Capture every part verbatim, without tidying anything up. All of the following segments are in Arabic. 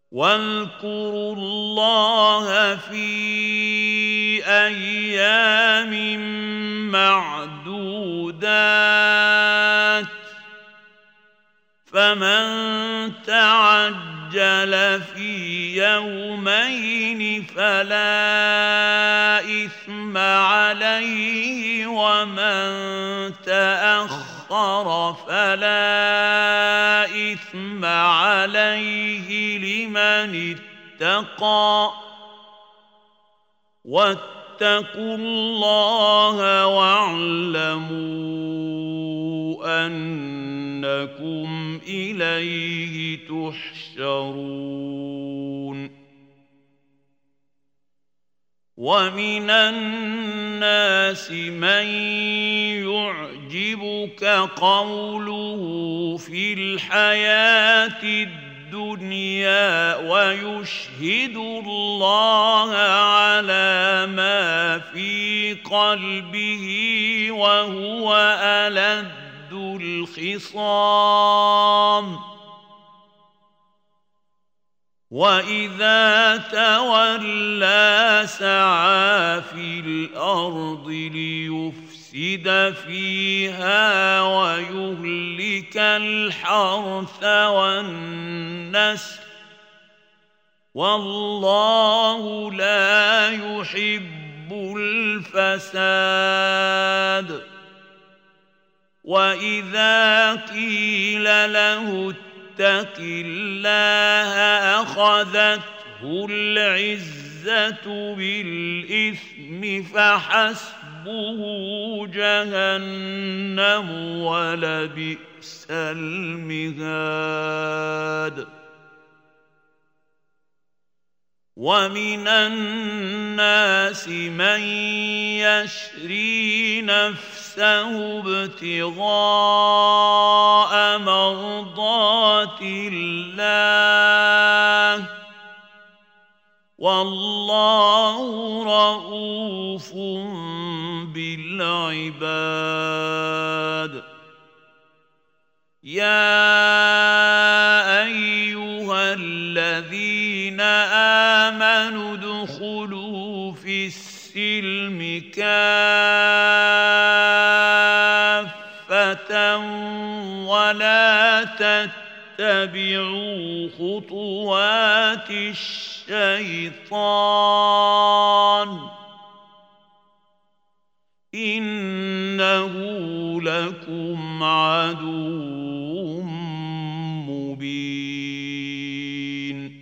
واذكروا الله في أيام معدودات فمن تعجل في يومين فلا إثم عليه ومن تأخر فلا إثم عليه لمن اتقى واتقوا الله واعلموا أنكم إليه تحشرون ومن الناس من يعجبك قوله في الحياة الدنيا ويشهد الله على ما في قلبه وهو ألد الخصام وإذا تولى سعى في الأرض ليفسد فيها ويهلك الحرث والنسل والله لا يحب الفساد وإذا قيل له اتق الله أخذته العزة بالإثم فحسبه جهنم ولبئس المهاد ومن الناس من يشري نفسه ابتغاء مرضات الله والله رؤوف بالعباد يا أيها الذين آمنوا ادخلوا في السلم كافة ولا تتبعوا خطوات الشيطان إنه لكم عدو مبين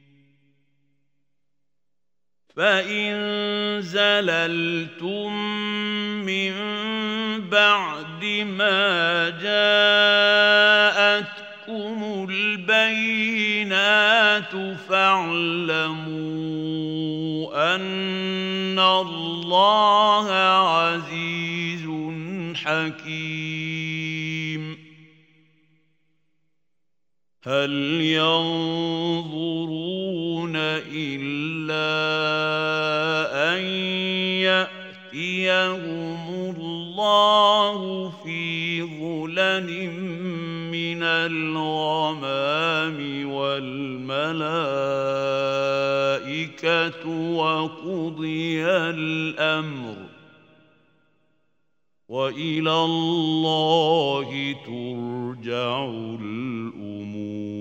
فإن زللتم من بعد ما جاءتكم البينات فاعلموا أن الله عزيز حكيم هل ينظرون إلا أن يأتيهم الله في ظلل من الغمام والملائكة وقضي الأمر وإلى الله ترجع الأمور